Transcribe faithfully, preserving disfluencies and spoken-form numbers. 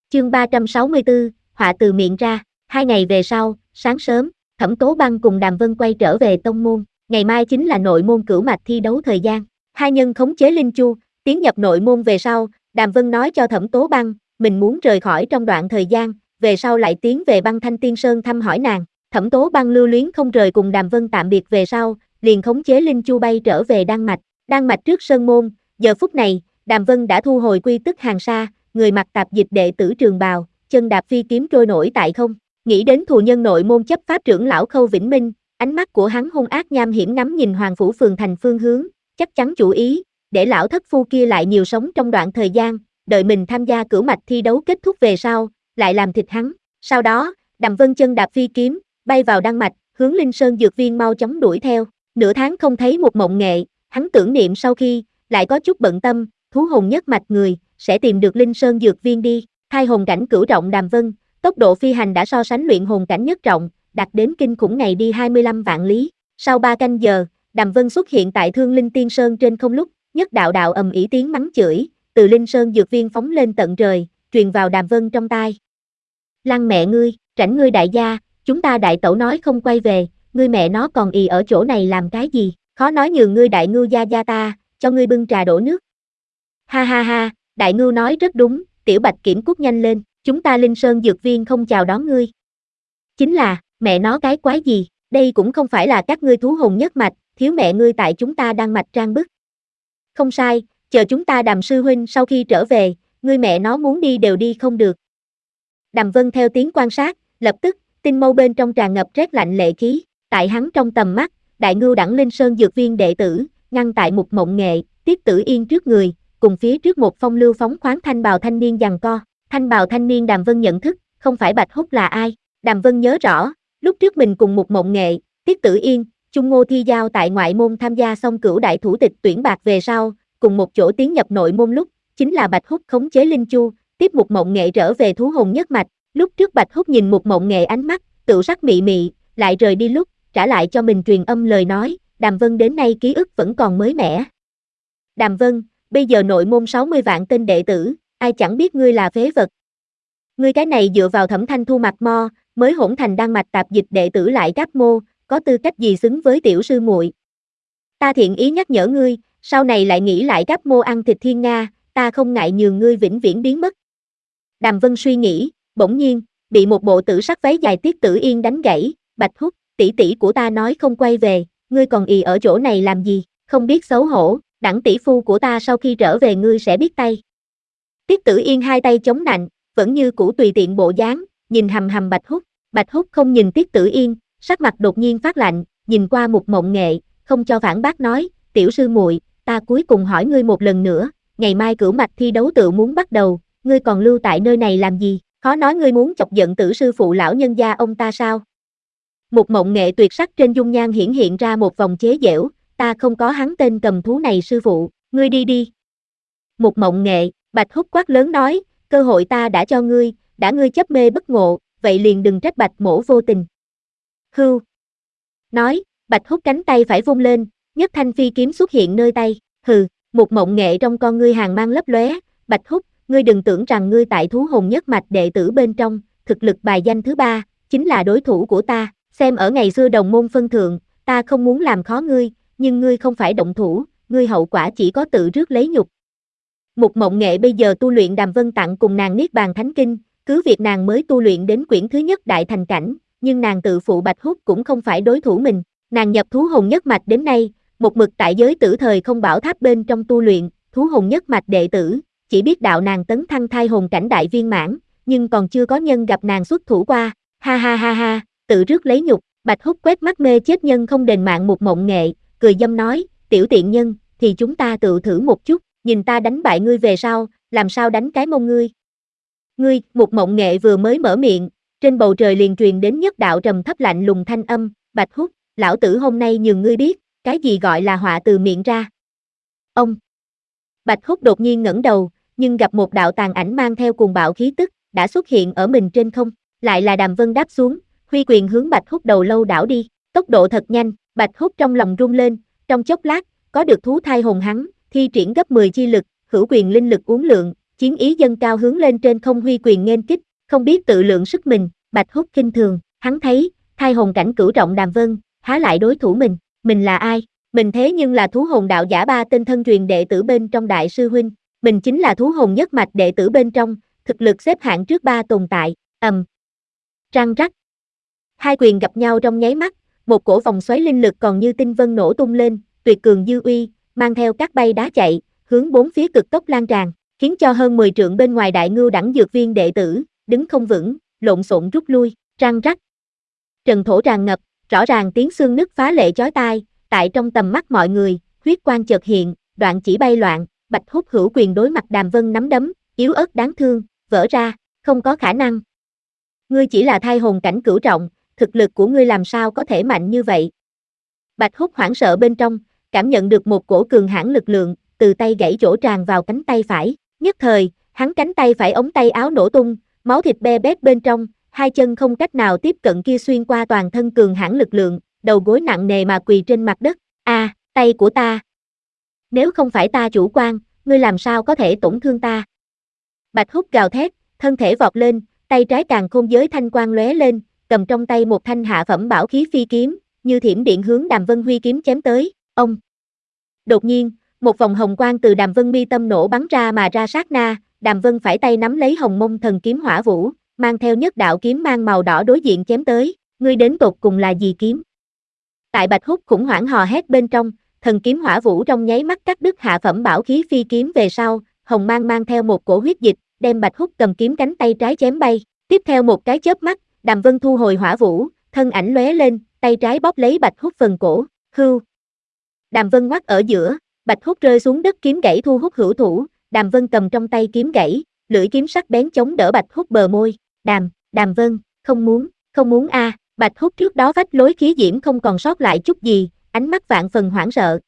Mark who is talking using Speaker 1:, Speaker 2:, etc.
Speaker 1: Chương ba trăm sáu mươi tư, họa từ miệng ra. Hai ngày về sau, sáng sớm, Thẩm Tố Băng cùng Đàm Vân quay trở về tông môn. Ngày mai chính là nội môn cửu mạch thi đấu thời gian. Hai nhân khống chế Linh Chu, tiến nhập nội môn về sau, Đàm Vân nói cho Thẩm Tố Băng, mình muốn rời khỏi trong đoạn thời gian, về sau lại tiến về Băng Thanh Tiên Sơn thăm hỏi nàng. Thẩm Tố Băng lưu luyến không rời cùng Đàm Vân tạm biệt về sau, liền khống chế Linh Chu bay trở về Đan Mạch. Đan Mạch trước sơn môn, giờ phút này, Đàm Vân đã thu hồi quy tức hàng sa, người mặc tạp dịch đệ tử trường bào, chân đạp phi kiếm trôi nổi tại không. Nghĩ đến thù nhân nội môn chấp pháp trưởng lão Khâu Vĩnh Minh, ánh mắt của hắn hung ác nham hiểm ngắm nhìn Hoàng phủ phường thành phương hướng, chắc chắn chủ ý, để lão thất phu kia lại nhiều sống trong đoạn thời gian, đợi mình tham gia cửu mạch thi đấu kết thúc về sau, lại làm thịt hắn. Sau đó, Đàm Vân chân đạp phi kiếm, bay vào Đan Mạch, hướng Linh Sơn dược viên mau chóng đuổi theo. Nửa tháng không thấy một mộng nghệ, hắn tưởng niệm sau khi, lại có chút bận tâm, thú hồn nhất mạch người, sẽ tìm được Linh Sơn dược viên đi. Thai hồn cảnh cửu trọng Đàm Vân, tốc độ phi hành đã so sánh luyện hồn cảnh nhất trọng, đạt đến kinh khủng ngày đi hai mươi lăm vạn lý. Sau ba canh giờ, Đàm Vân xuất hiện tại Thương Linh Tiên Sơn trên không lúc, nhất đạo đạo ầm ĩ tiếng mắng chửi, từ Linh Sơn dược viên phóng lên tận trời, truyền vào Đàm Vân trong tai. Lăng mẹ ngươi, rảnh ngươi đại gia, chúng ta đại tẩu nói không quay về, ngươi mẹ nó còn ì ở chỗ này làm cái gì, khó nói nhường ngươi đại ngưu gia gia ta, cho ngươi bưng trà đổ nước. Ha ha ha, đại ngưu nói rất đúng, tiểu bạch kiểm cút nhanh lên, chúng ta Linh Sơn dược viên không chào đón ngươi. Chính là, mẹ nó cái quái gì, đây cũng không phải là các ngươi thú hồn nhất mạch, thiếu mẹ ngươi tại chúng ta đang mạch trang bức. Không sai, chờ chúng ta Đàm sư huynh sau khi trở về, ngươi mẹ nó muốn đi đều đi không được. Đàm Vân theo tiếng quan sát, lập tức, tinh mâu bên trong tràn ngập rét lạnh lệ khí, tại hắn trong tầm mắt, đại ngưu đẳng Linh Sơn dược viên đệ tử, ngăn tại một mộng nghệ, Tiết Tử Yên trước người, cùng phía trước một phong lưu phóng khoáng thanh bào thanh niên giằng co. Thanh bào thanh niên Đàm Vân nhận thức, không phải Bạch Húc là ai. Đàm Vân nhớ rõ, lúc trước mình cùng một mộng nghệ, Tiết Tử Yên, Chung Ngô Thi Giao tại ngoại môn tham gia xong cửu đại thủ tịch tuyển bạc về sau, cùng một chỗ tiến nhập nội môn lúc, chính là Bạch Húc khống chế Linh Chu, tiếp một mộng nghệ trở về thú hồn nhất mạch. Lúc trước Bạch Húc nhìn một mộng nghệ ánh mắt, tựu sắc mị mị, lại rời đi lúc, trả lại cho mình truyền âm lời nói, Đàm Vân đến nay ký ức vẫn còn mới mẻ. Đàm Vân, bây giờ nội môn sáu mươi vạn tên đệ tử, ai chẳng biết ngươi là phế vật. Ngươi cái này dựa vào Thẩm Thanh Thu mặt mo, mới hỗn thành Đan Mạch tạp dịch đệ tử lại gáp mô, có tư cách gì xứng với tiểu sư muội? Ta thiện ý nhắc nhở ngươi, sau này lại nghĩ lại gáp mô ăn thịt thiên nga, ta không ngại nhường ngươi vĩnh viễn biến mất. Đàm Vân suy nghĩ, bỗng nhiên, bị một bộ tử sắc váy dài Tiết Tử Yên đánh gãy, Bạch Húc, tỷ tỷ của ta nói không quay về, ngươi còn ì ở chỗ này làm gì, không biết xấu hổ, đẳng tỷ phu của ta sau khi trở về ngươi sẽ biết tay. Tiết Tử Yên hai tay chống nạnh, vẫn như cũ tùy tiện bộ dáng, nhìn hầm hầm Bạch Húc. Bạch Húc không nhìn Tiết Tử Yên, sắc mặt đột nhiên phát lạnh, nhìn qua một mộng nghệ, không cho phản bác nói, tiểu sư muội, ta cuối cùng hỏi ngươi một lần nữa, ngày mai cửu mạch thi đấu tự muốn bắt đầu, ngươi còn lưu tại nơi này làm gì, khó nói ngươi muốn chọc giận tử sư phụ lão nhân gia ông ta sao? Một mộng nghệ tuyệt sắc trên dung nhan hiển hiện ra một vòng chế giễu, ta không có hắn tên cầm thú này sư phụ, ngươi đi đi. Một mộng nghệ, Bạch Húc quát lớn nói, cơ hội ta đã cho ngươi, đã ngươi chấp mê bất ngộ, vậy liền đừng trách Bạch mỗ vô tình. Hưu. Nói, Bạch Húc cánh tay phải vung lên, nhất thanh phi kiếm xuất hiện nơi tay, hừ, một mộng nghệ trong con ngươi hàng mang lấp lóe, Bạch Húc, ngươi đừng tưởng rằng ngươi tại thú hồn nhất mạch đệ tử bên trong, thực lực bài danh thứ ba, chính là đối thủ của ta, xem ở ngày xưa đồng môn phân thượng, ta không muốn làm khó ngươi, nhưng ngươi không phải động thủ, ngươi hậu quả chỉ có tự rước lấy nhục. Một mộng nghệ bây giờ tu luyện Đàm Vân tặng cùng nàng Niết Bàn Thánh Kinh, cứ việc nàng mới tu luyện đến quyển thứ nhất đại thành cảnh, nhưng nàng tự phụ Bạch Húc cũng không phải đối thủ mình, nàng nhập thú hồn nhất mạch đến nay, một mực tại giới tử thời không bảo tháp bên trong tu luyện, thú hồn nhất mạch đệ tử, chỉ biết đạo nàng tấn thăng thai hồn cảnh đại viên mãn, nhưng còn chưa có nhân gặp nàng xuất thủ qua, ha ha ha ha, tự rước lấy nhục. Bạch Húc quét mắt mê chết nhân không đền mạng một mộng nghệ, cười dâm nói, tiểu tiện nhân, thì chúng ta tự thử một chút, nhìn ta đánh bại ngươi về sau, làm sao đánh cái mông ngươi. Ngươi, một mộng nghệ vừa mới mở miệng, trên bầu trời liền truyền đến nhất đạo trầm thấp lạnh lùng thanh âm, Bạch Húc, lão tử hôm nay nhường ngươi biết, cái gì gọi là họa từ miệng ra. Ông. Bạch Húc đột nhiên ngẩng đầu, nhưng gặp một đạo tàn ảnh mang theo cuồng bạo khí tức, đã xuất hiện ở mình trên không, lại là Đàm Vân đáp xuống, huy quyền hướng Bạch Húc đầu lâu đảo đi, tốc độ thật nhanh, Bạch Húc trong lòng rung lên, trong chốc lát, có được thú thai hồn hắn, thi triển gấp mười chi lực, hữu quyền linh lực uốn lượn, chiến ý dâng cao hướng lên trên không huy quyền nghênh kích, không biết tự lượng sức mình, Bạch Húc khinh thường, hắn thấy, thai hồn cảnh cửu trọng Đàm Vân, há lại đối thủ mình, mình là ai? Mình thế nhưng là thú hồn đạo giả ba tên thân truyền đệ tử bên trong đại sư huynh, mình chính là thú hồn nhất mạch đệ tử bên trong, thực lực xếp hạng trước ba tồn tại, ầm. Răng rắc. Hai quyền gặp nhau trong nháy mắt, một cổ vòng xoáy linh lực còn như tinh vân nổ tung lên, tuyệt cường dư uy, mang theo các bay đá chạy, hướng bốn phía cực tốc lan tràn, khiến cho hơn mười trượng bên ngoài đại ngưu đẳng dược viên đệ tử, đứng không vững, lộn xộn rút lui, răng rắc. Trần thổ tràn ngập, rõ ràng tiếng xương nứt phá lệ chói tai, tại trong tầm mắt mọi người, huyết quang chợt hiện, đoạn chỉ bay loạn, Bạch Húc hữu quyền đối mặt Đàm Vân nắm đấm, yếu ớt đáng thương, vỡ ra, không có khả năng. Ngươi chỉ là thai hồn cảnh cửu trọng, thực lực của ngươi làm sao có thể mạnh như vậy? Bạch Húc hoảng sợ bên trong, cảm nhận được một cổ cường hãn lực lượng, từ tay gãy chỗ tràn vào cánh tay phải, nhất thời, hắn cánh tay phải ống tay áo nổ tung, máu thịt be bét bên trong, hai chân không cách nào tiếp cận kia xuyên qua toàn thân cường hãn lực lượng, đầu gối nặng nề mà quỳ trên mặt đất, a, à, tay của ta. Nếu không phải ta chủ quan, ngươi làm sao có thể tổn thương ta? Bạch Húc gào thét, thân thể vọt lên, tay trái càng khôn giới thanh quang lóe lên, cầm trong tay một thanh hạ phẩm bảo khí phi kiếm, như thiểm điện hướng Đàm Vân huy kiếm chém tới, ông. Đột nhiên, một vòng hồng quang từ Đàm Vân mi tâm nổ bắn ra mà ra sát na, Đàm Vân phải tay nắm lấy hồng mông thần kiếm hỏa vũ, mang theo nhất đạo kiếm mang màu đỏ đối diện chém tới, ngươi đến tột cùng là gì kiếm? Tại Bạch Húc khủng hoảng hò hét bên trong, thần kiếm hỏa vũ trong nháy mắt cắt đứt hạ phẩm bảo khí phi kiếm về sau, hồng mang mang theo một cổ huyết dịch, đem Bạch Húc cầm kiếm cánh tay trái chém bay, tiếp theo một cái chớp mắt, Đàm Vân thu hồi hỏa vũ, thân ảnh lóe lên, tay trái bóp lấy Bạch Húc phần cổ, hưu. Đàm Vân ngoắt ở giữa, Bạch Húc rơi xuống đất kiếm gãy thu hút hữu thủ, Đàm Vân cầm trong tay kiếm gãy, lưỡi kiếm sắc bén chống đỡ Bạch Húc bờ môi, Đàm, Đàm Vân, không muốn, không muốn a, à. Bạch Húc trước đó vách lối khí diễm không còn sót lại chút gì, ánh mắt vạn phần hoảng sợ,